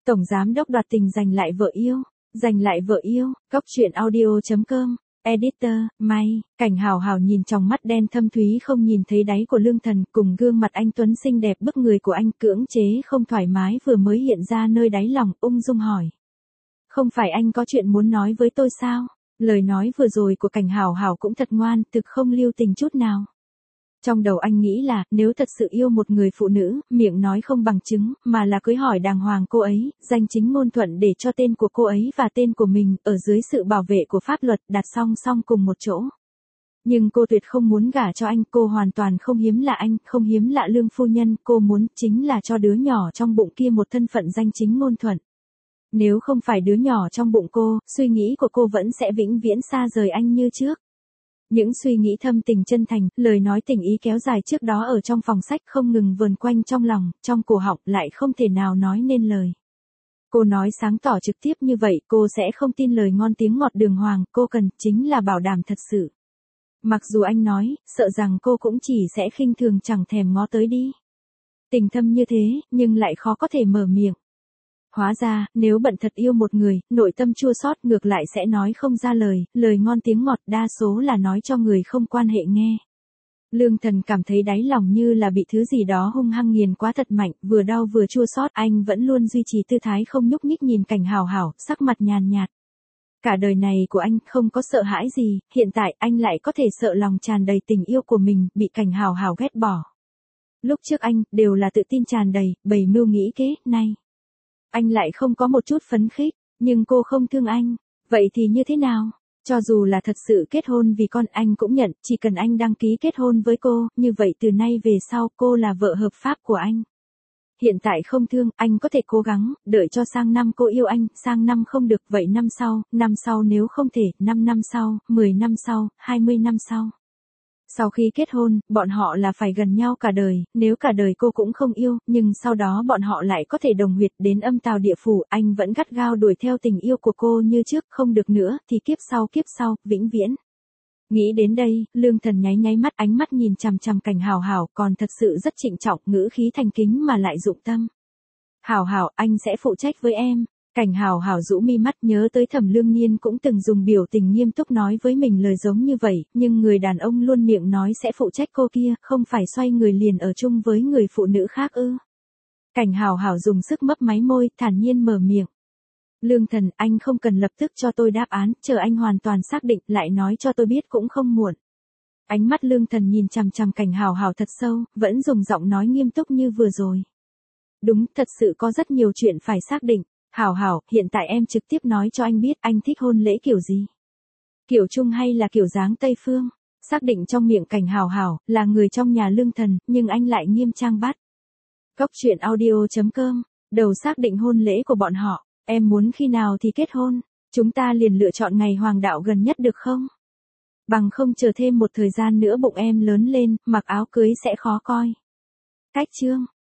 Tổng giám đốc đoạt tình giành lại vợ yêu. Giành lại vợ yêu. Cóc truyện audio.com. Editor, May. Cảnh Hào Hào nhìn trong mắt đen thâm thúy không nhìn thấy đáy của Lương Thần, cùng gương mặt anh tuấn xinh đẹp bức người của anh, cưỡng chế không thoải mái vừa mới hiện ra nơi đáy lòng, ung dung hỏi. Không phải anh có chuyện muốn nói với tôi sao? Lời nói vừa rồi của Cảnh Hào Hào cũng thật ngoan, thực không lưu tình chút nào. Trong đầu anh nghĩ là, nếu thật sự yêu một người phụ nữ, miệng nói không bằng chứng, mà là cưới hỏi đàng hoàng cô ấy, danh chính ngôn thuận để cho tên của cô ấy và tên của mình, ở dưới sự bảo vệ của pháp luật, đặt song song cùng một chỗ. Nhưng cô tuyệt không muốn gả cho anh, cô hoàn toàn không hiếm lạ anh, không hiếm lạ Lương phu nhân, cô muốn chính là cho đứa nhỏ trong bụng kia một thân phận danh chính ngôn thuận. Nếu không phải đứa nhỏ trong bụng cô, suy nghĩ của cô vẫn sẽ vĩnh viễn xa rời anh như trước. Những suy nghĩ thâm tình chân thành, lời nói tình ý kéo dài trước đó ở trong phòng sách không ngừng vờn quanh trong lòng, trong cổ họng lại không thể nào nói nên lời. Cô nói sáng tỏ trực tiếp như vậy, cô sẽ không tin lời ngon tiếng ngọt đường hoàng, cô cần chính là bảo đảm thật sự. Mặc dù anh nói, sợ rằng cô cũng chỉ sẽ khinh thường chẳng thèm ngó tới đi. Tình thâm như thế, nhưng lại khó có thể mở miệng. Hóa ra, nếu bận thật yêu một người, nội tâm chua xót ngược lại sẽ nói không ra lời, lời ngon tiếng ngọt đa số là nói cho người không quan hệ nghe. Lương Thần cảm thấy đáy lòng như là bị thứ gì đó hung hăng nghiền quá thật mạnh, vừa đau vừa chua xót, anh vẫn luôn duy trì tư thái không nhúc nhích nhìn Cảnh Hào Hào, sắc mặt nhàn nhạt. Cả đời này của anh không có sợ hãi gì, hiện tại anh lại có thể sợ lòng tràn đầy tình yêu của mình, bị Cảnh Hào Hào ghét bỏ. Lúc trước anh, đều là tự tin tràn đầy, bày mưu nghĩ kế, nay. Anh lại không có một chút phấn khích, nhưng cô không thương anh, vậy thì như thế nào? Cho dù là thật sự kết hôn vì con anh cũng nhận, chỉ cần anh đăng ký kết hôn với cô, như vậy từ nay về sau cô là vợ hợp pháp của anh. Hiện tại không thương, anh có thể cố gắng, đợi cho sang năm cô yêu anh, sang năm không được, vậy năm sau nếu không thể, 5 năm sau, 10 năm sau, 20 năm sau. Sau khi kết hôn, bọn họ là phải gần nhau cả đời, nếu cả đời cô cũng không yêu, nhưng sau đó bọn họ lại có thể đồng huyệt đến âm tào địa phủ, anh vẫn gắt gao đuổi theo tình yêu của cô như trước, không được nữa, thì kiếp sau, vĩnh viễn. Nghĩ đến đây, Lương Thần nháy nháy mắt, ánh mắt nhìn chằm chằm Cảnh Hào Hào, còn thật sự rất trịnh trọng, ngữ khí thành kính mà lại dụng tâm. Hào Hào, anh sẽ phụ trách với em. Cảnh Hào Hào rũ mi mắt nhớ tới Thẩm Lương Nhiên cũng từng dùng biểu tình nghiêm túc nói với mình lời giống như vậy, nhưng người đàn ông luôn miệng nói sẽ phụ trách cô kia, không phải xoay người liền ở chung với người phụ nữ khác ư. Cảnh Hào Hào dùng sức mấp máy môi, thản nhiên mở miệng. Lương Thần, anh không cần lập tức cho tôi đáp án, chờ anh hoàn toàn xác định lại nói cho tôi biết cũng không muộn. Ánh mắt Lương Thần nhìn chằm chằm Cảnh Hào Hào thật sâu, vẫn dùng giọng nói nghiêm túc như vừa rồi. Đúng, thật sự có rất nhiều chuyện phải xác định. Hào Hào, hiện tại em trực tiếp nói cho anh biết anh thích hôn lễ kiểu gì. Kiểu Trung hay là kiểu dáng Tây Phương? Xác định trong miệng Cảnh Hào Hào, là người trong nhà Lương Thần, nhưng anh lại nghiêm trang bắt. Cóc truyện audio.com, đầu xác định hôn lễ của bọn họ, em muốn khi nào thì kết hôn, chúng ta liền lựa chọn ngày hoàng đạo gần nhất được không? Bằng không chờ thêm một thời gian nữa bụng em lớn lên, mặc áo cưới sẽ khó coi. Cách chương.